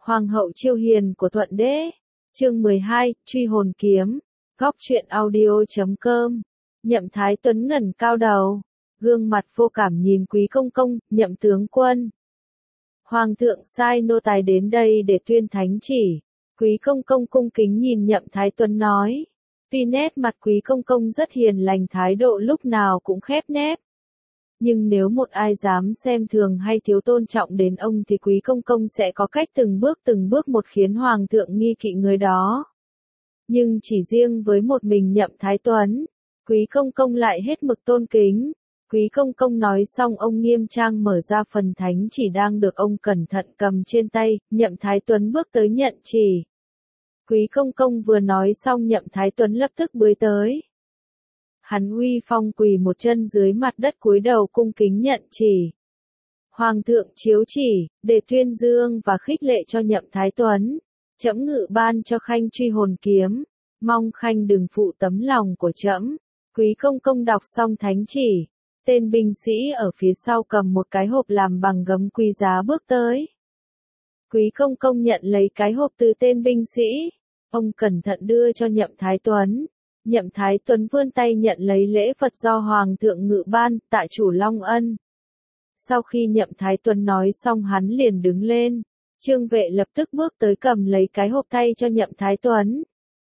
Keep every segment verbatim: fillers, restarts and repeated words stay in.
Hoàng hậu Chiêu Hiền của Thuận Đế. Chương mười hai, Truy hồn kiếm. Góc truyện audio chấm com. Nhậm Thái Tuấn ngẩng cao đầu, gương mặt vô cảm nhìn Quý công công, Nhậm tướng quân. Hoàng thượng sai nô tài đến đây để tuyên thánh chỉ. Quý công công cung kính nhìn Nhậm Thái Tuấn nói. Tuy nét mặt Quý công công rất hiền lành, thái độ lúc nào cũng khép nép. Nhưng nếu một ai dám xem thường hay thiếu tôn trọng đến ông thì Quý công công sẽ có cách từng bước từng bước một khiến Hoàng thượng nghi kỵ người đó. Nhưng chỉ riêng với một mình Nhậm Thái Tuấn, Quý công công lại hết mực tôn kính. Quý công công nói xong, ông nghiêm trang mở ra phần thánh chỉ đang được ông cẩn thận cầm trên tay. Nhậm Thái Tuấn bước tới nhận chỉ. Quý công công vừa nói xong, Nhậm Thái Tuấn lập tức bưới tới. Hắn uy phong quỳ một chân dưới mặt đất, cúi đầu cung kính nhận chỉ. Hoàng thượng chiếu chỉ, để tuyên dương và khích lệ cho Nhậm Thái Tuấn. Trẫm ngự ban cho khanh truy hồn kiếm, mong khanh đừng phụ tấm lòng của trẫm. Quý công công đọc xong thánh chỉ, tên binh sĩ ở phía sau cầm một cái hộp làm bằng gấm quý giá bước tới. Quý công công nhận lấy cái hộp từ tên binh sĩ, ông cẩn thận đưa cho Nhậm Thái Tuấn. Nhậm Thái Tuấn vươn tay nhận lấy lễ vật do Hoàng thượng ngự ban, tạ chủ long ân. Sau khi Nhậm Thái Tuấn nói xong, hắn liền đứng lên. Trương Vệ lập tức bước tới cầm lấy cái hộp thay cho Nhậm Thái Tuấn.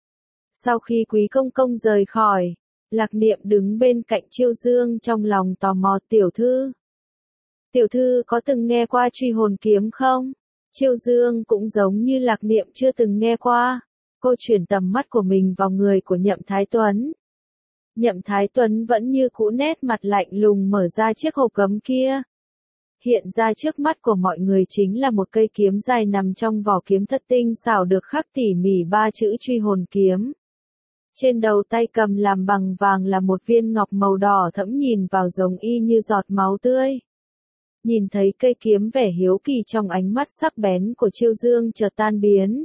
Sau khi Quý công công rời khỏi, Lạc Niệm đứng bên cạnh Chiêu Dương trong lòng tò mò. Tiểu thư, Tiểu thư có từng nghe qua truy hồn kiếm không? Chiêu Dương cũng giống như Lạc Niệm chưa từng nghe qua. Cô chuyển tầm mắt của mình vào người của Nhậm Thái Tuấn. Nhậm Thái Tuấn vẫn như cũ, nét mặt lạnh lùng mở ra chiếc hộp gấm kia. Hiện ra trước mắt của mọi người chính là một cây kiếm dài nằm trong vỏ kiếm thất tinh xảo được khắc tỉ mỉ ba chữ truy hồn kiếm. Trên đầu tay cầm làm bằng vàng là một viên ngọc màu đỏ thẫm, nhìn vào giống y như giọt máu tươi. Nhìn thấy cây kiếm, vẻ hiếu kỳ trong ánh mắt sắc bén của Chiêu Dương chợt tan biến.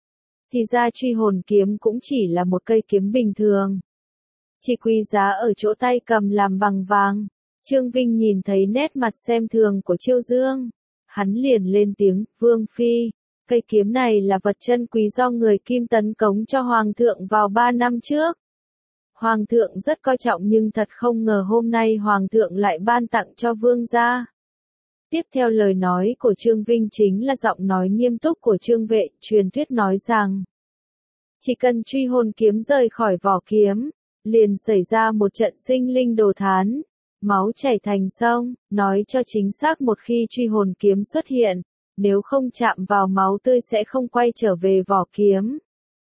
Thì ra truy hồn kiếm cũng chỉ là một cây kiếm bình thường. Chỉ quý giá ở chỗ tay cầm làm bằng vàng. Trương Vinh nhìn thấy nét mặt xem thường của Chiêu Dương. Hắn liền lên tiếng, Vương Phi, cây kiếm này là vật chân quý do người Kim tấn cống cho Hoàng thượng vào ba năm trước. Hoàng thượng rất coi trọng, nhưng thật không ngờ hôm nay Hoàng thượng lại ban tặng cho Vương gia. Tiếp theo lời nói của Trương Vinh chính là giọng nói nghiêm túc của Trương Vệ. Truyền thuyết nói rằng, chỉ cần truy hồn kiếm rời khỏi vỏ kiếm, liền xảy ra một trận sinh linh đồ thán, máu chảy thành sông. Nói cho chính xác, một khi truy hồn kiếm xuất hiện, nếu không chạm vào máu tươi sẽ không quay trở về vỏ kiếm.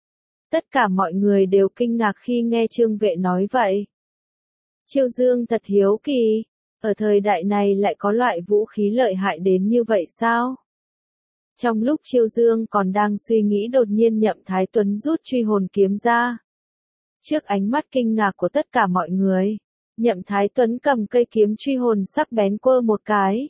Tất cả mọi người đều kinh ngạc khi nghe Trương Vệ nói vậy. Chiêu Dương thật hiếu kỳ, ở thời đại này lại có loại vũ khí lợi hại đến như vậy sao? Trong lúc Chiêu Dương còn đang suy nghĩ, đột nhiên Nhậm Thái Tuấn rút truy hồn kiếm ra. Trước ánh mắt kinh ngạc của tất cả mọi người, Nhậm Thái Tuấn cầm cây kiếm truy hồn sắc bén quơ một cái.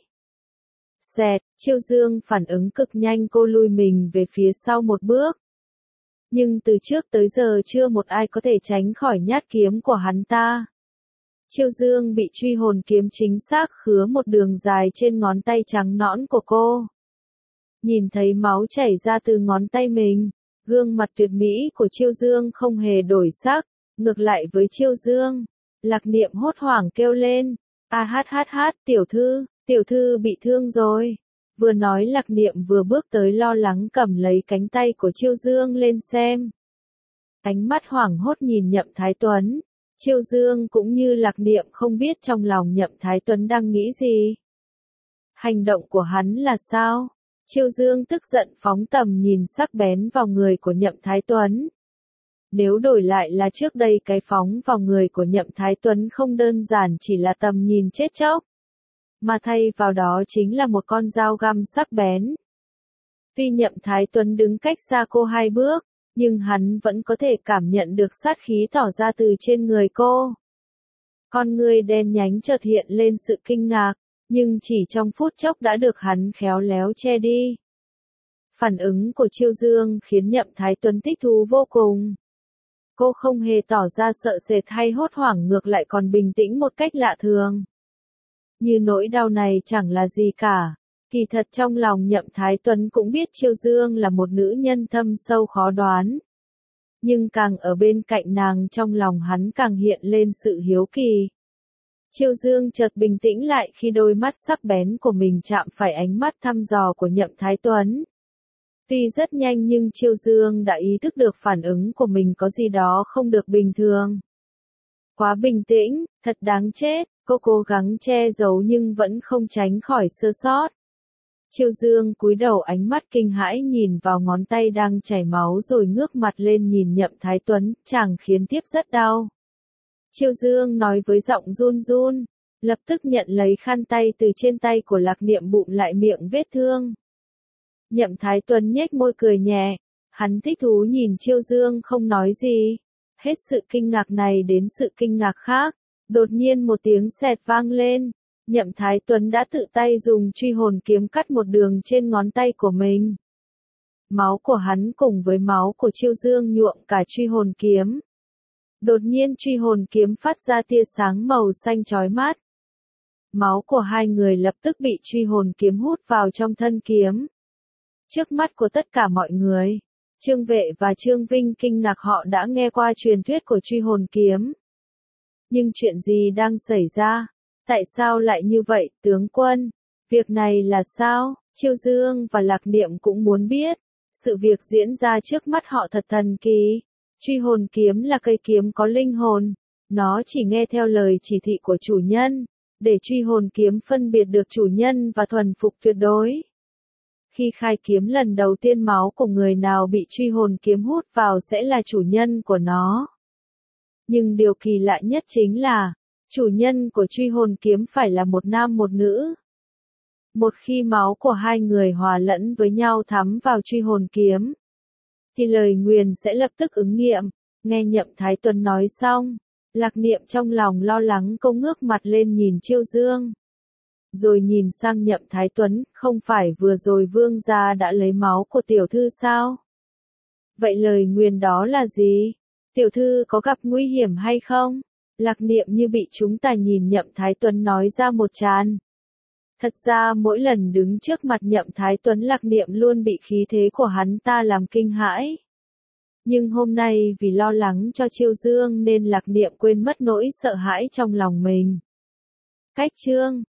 Xẹt, Chiêu Dương phản ứng cực nhanh, cô lùi mình về phía sau một bước. Nhưng từ trước tới giờ chưa một ai có thể tránh khỏi nhát kiếm của hắn ta. Chiêu Dương bị truy hồn kiếm chính xác khứa một đường dài trên ngón tay trắng nõn của cô. Nhìn thấy máu chảy ra từ ngón tay mình, gương mặt tuyệt mỹ của Chiêu Dương không hề đổi sắc. Ngược lại với Chiêu Dương, Lạc Niệm hốt hoảng kêu lên, a hát hát hát, tiểu thư, tiểu thư bị thương rồi. Vừa nói Lạc Niệm vừa bước tới lo lắng cầm lấy cánh tay của Chiêu Dương lên xem. Ánh mắt hoảng hốt nhìn Nhậm Thái Tuấn. Chiêu Dương cũng như Lạc Niệm không biết trong lòng Nhậm Thái Tuấn đang nghĩ gì. Hành động của hắn là sao? Chiêu Dương tức giận phóng tầm nhìn sắc bén vào người của Nhậm Thái Tuấn. Nếu đổi lại là trước đây, cái phóng vào người của Nhậm Thái Tuấn không đơn giản chỉ là tầm nhìn chết chóc, mà thay vào đó chính là một con dao găm sắc bén. Tuy Nhậm Thái Tuấn đứng cách xa cô hai bước, nhưng hắn vẫn có thể cảm nhận được sát khí tỏ ra từ trên người cô. Con người đen nhánh chợt hiện lên sự kinh ngạc, nhưng chỉ trong phút chốc đã được hắn khéo léo che đi. Phản ứng của Chiêu Dương khiến Nhậm Thái Tuấn thích thú vô cùng. Cô không hề tỏ ra sợ sệt hay hốt hoảng, ngược lại còn bình tĩnh một cách lạ thường. Như nỗi đau này chẳng là gì cả. Kỳ thật trong lòng Nhậm Thái Tuấn cũng biết Chiêu Dương là một nữ nhân thâm sâu khó đoán. Nhưng càng ở bên cạnh nàng trong lòng hắn càng hiện lên sự hiếu kỳ. Chiêu Dương chợt bình tĩnh lại khi đôi mắt sắc bén của mình chạm phải ánh mắt thăm dò của Nhậm Thái Tuấn. Tuy rất nhanh nhưng Chiêu Dương đã ý thức được phản ứng của mình có gì đó không được bình thường. Quá bình tĩnh, thật đáng chết, cô cố gắng che giấu nhưng vẫn không tránh khỏi sơ sót. Chiêu Dương cúi đầu ánh mắt kinh hãi nhìn vào ngón tay đang chảy máu rồi ngước mặt lên nhìn Nhậm Thái Tuấn, chàng khiến tiếp rất đau. Chiêu Dương nói với giọng run run, lập tức nhận lấy khăn tay từ trên tay của Lạc Niệm bụm lại miệng vết thương. Nhậm Thái Tuấn nhếch môi cười nhẹ, hắn thích thú nhìn Chiêu Dương không nói gì. Hết sự kinh ngạc này đến sự kinh ngạc khác, đột nhiên một tiếng xẹt vang lên, Nhậm Thái Tuấn đã tự tay dùng truy hồn kiếm cắt một đường trên ngón tay của mình. Máu của hắn cùng với máu của Chiêu Dương nhuộm cả truy hồn kiếm. Đột nhiên truy hồn kiếm phát ra tia sáng màu xanh chói mắt. Máu của hai người lập tức bị truy hồn kiếm hút vào trong thân kiếm. Trước mắt của tất cả mọi người, Trương Vệ và Trương Vinh kinh ngạc, họ đã nghe qua truyền thuyết của truy hồn kiếm. Nhưng chuyện gì đang xảy ra? Tại sao lại như vậy, tướng quân? Việc này là sao? Chiêu Dương và Lạc Niệm cũng muốn biết. Sự việc diễn ra trước mắt họ thật thần kỳ. Truy hồn kiếm là cây kiếm có linh hồn. Nó chỉ nghe theo lời chỉ thị của chủ nhân. Để truy hồn kiếm phân biệt được chủ nhân và thuần phục tuyệt đối. Khi khai kiếm lần đầu tiên máu của người nào bị truy hồn kiếm hút vào sẽ là chủ nhân của nó. Nhưng điều kỳ lạ nhất chính là, chủ nhân của truy hồn kiếm phải là một nam một nữ. Một khi máu của hai người hòa lẫn với nhau thấm vào truy hồn kiếm, thì lời nguyền sẽ lập tức ứng nghiệm. Nghe Nhậm Thái Tuấn nói xong, Lạc Niệm trong lòng lo lắng cô ngước mặt lên nhìn Chiêu Dương. Rồi nhìn sang Nhậm Thái Tuấn, không phải vừa rồi vương gia đã lấy máu của tiểu thư sao? Vậy lời nguyền đó là gì? Tiểu thư có gặp nguy hiểm hay không? Lạc Niệm như bị chúng ta nhìn Nhậm Thái Tuấn nói ra một tràn. Thật ra mỗi lần đứng trước mặt Nhậm Thái Tuấn Lạc Niệm luôn bị khí thế của hắn ta làm kinh hãi. Nhưng hôm nay vì lo lắng cho Chiêu Dương nên Lạc Niệm quên mất nỗi sợ hãi trong lòng mình. Cách chương